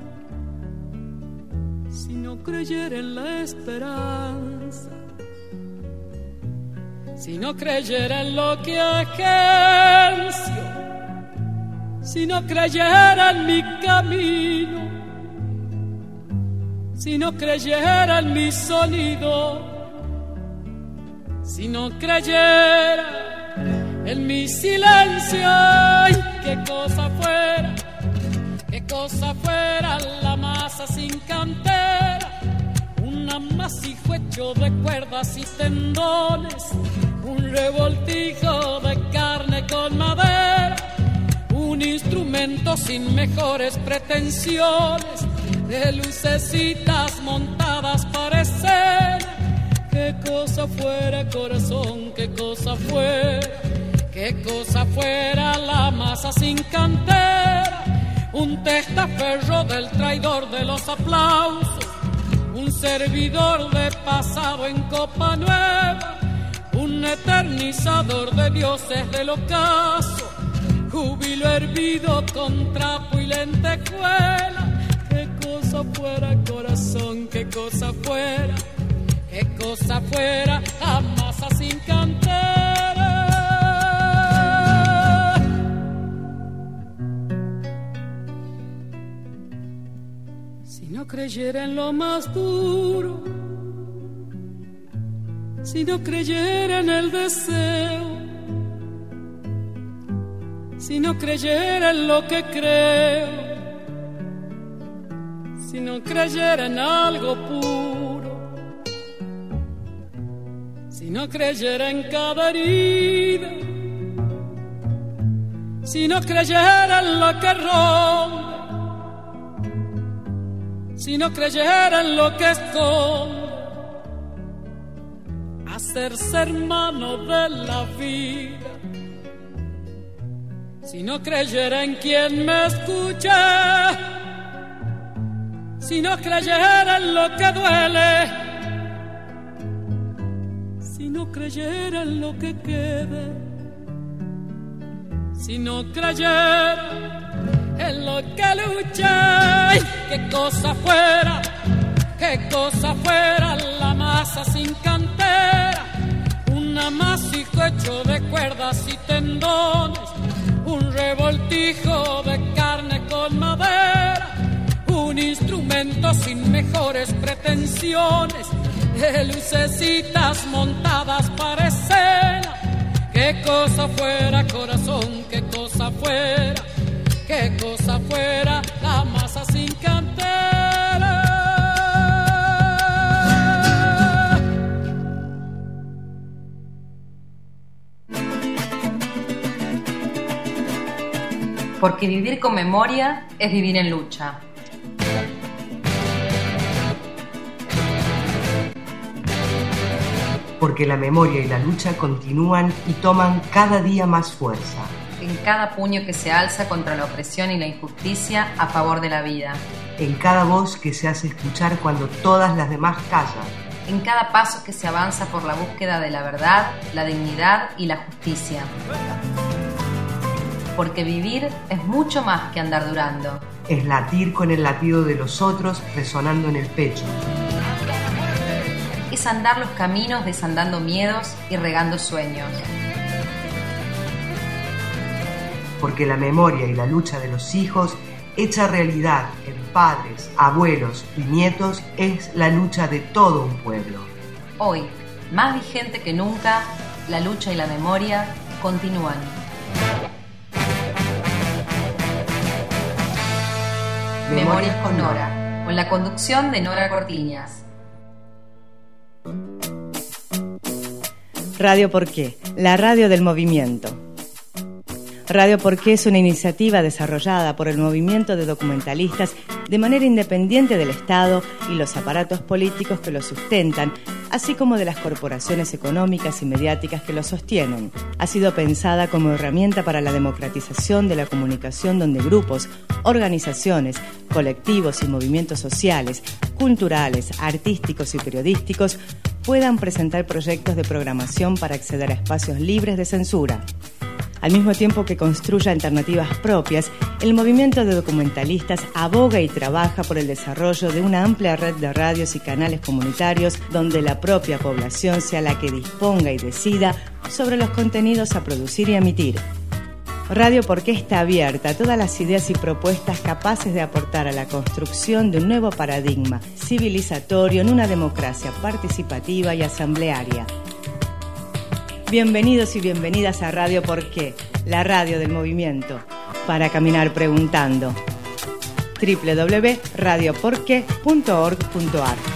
si no creyera en la esperanza, si no creyera en lo que agencio, si no creyera en mi camino, si no creyera en mi sonido, si no creyera en mi silencio, ¡ay, qué cosa fuera la masa sin cantera! Un amasijo hecho de cuerdas y tendones, un revoltijo de carne con madera, un instrumento sin mejores pretensiones, de lucecitas montadas para escena. Qué cosa fuera, corazón, qué cosa fuera la masa sin cantera, un testaferro del traidor de los aplausos, un servidor de pasado en copa nueva, un eternizador de dioses del ocaso, júbilo hervido con trapo y lentejuela. Qué cosa fuera, corazón, qué cosa fuera la masa sin cantera. creyera en lo más duro, si no creyera en el deseo, si no creyera en lo que creo, si no creyera en algo puro, si no creyera en cada herida, si no creyera en lo que rompe, si no creyera en lo que esconde, hacerse hermano de la vida, si no creyera en quien me escuche, si no creyera en lo que duele, si no creyera en lo que quede, si no creyera en lo que luché, qué cosa fuera la masa sin cantera, un amasijo hecho de cuerdas y tendones, un revoltijo de carne con madera, un instrumento sin mejores pretensiones, de lucecitas montadas para escena. Qué cosa fuera, corazón, qué cosa fuera la masa sin cantera. Porque vivir con memoria es vivir en lucha. Porque la memoria y la lucha continúan y toman cada día más fuerza. En cada puño que se alza contra la opresión y la injusticia a favor de la vida. En cada voz que se hace escuchar cuando todas las demás callan. En cada paso que se avanza por la búsqueda de la verdad, la dignidad y la justicia. Porque vivir es mucho más que andar durando. Es latir con el latido de los otros resonando en el pecho. Es andar los caminos desandando miedos y regando sueños. Porque la memoria y la lucha de los hijos, hecha realidad en padres, abuelos y nietos, es la lucha de todo un pueblo. Hoy, más vigente que nunca, la lucha y la memoria continúan. Memorias con Nora, con la conducción de Nora Cortiñas. Radio Porqué, la radio del movimiento. Radio Porqué es una iniciativa desarrollada por el movimiento de documentalistas de manera independiente del Estado y los aparatos políticos que lo sustentan, así como de las corporaciones económicas y mediáticas que lo sostienen. Ha sido pensada como herramienta para la democratización de la comunicación donde grupos, organizaciones, colectivos y movimientos sociales, culturales, artísticos y periodísticos puedan presentar proyectos de programación para acceder a espacios libres de censura. Al mismo tiempo que construye alternativas propias, el movimiento de documentalistas aboga y trabaja por el desarrollo de una amplia red de radios y canales comunitarios donde la propia población sea la que disponga y decida sobre los contenidos a producir y emitir. Radio Porqué está abierta a todas las ideas y propuestas capaces de aportar a la construcción de un nuevo paradigma civilizatorio en una democracia participativa y asamblearia. Bienvenidos y bienvenidas a Radio Porqué, la radio del movimiento, para caminar preguntando. www.radioporqué.org.ar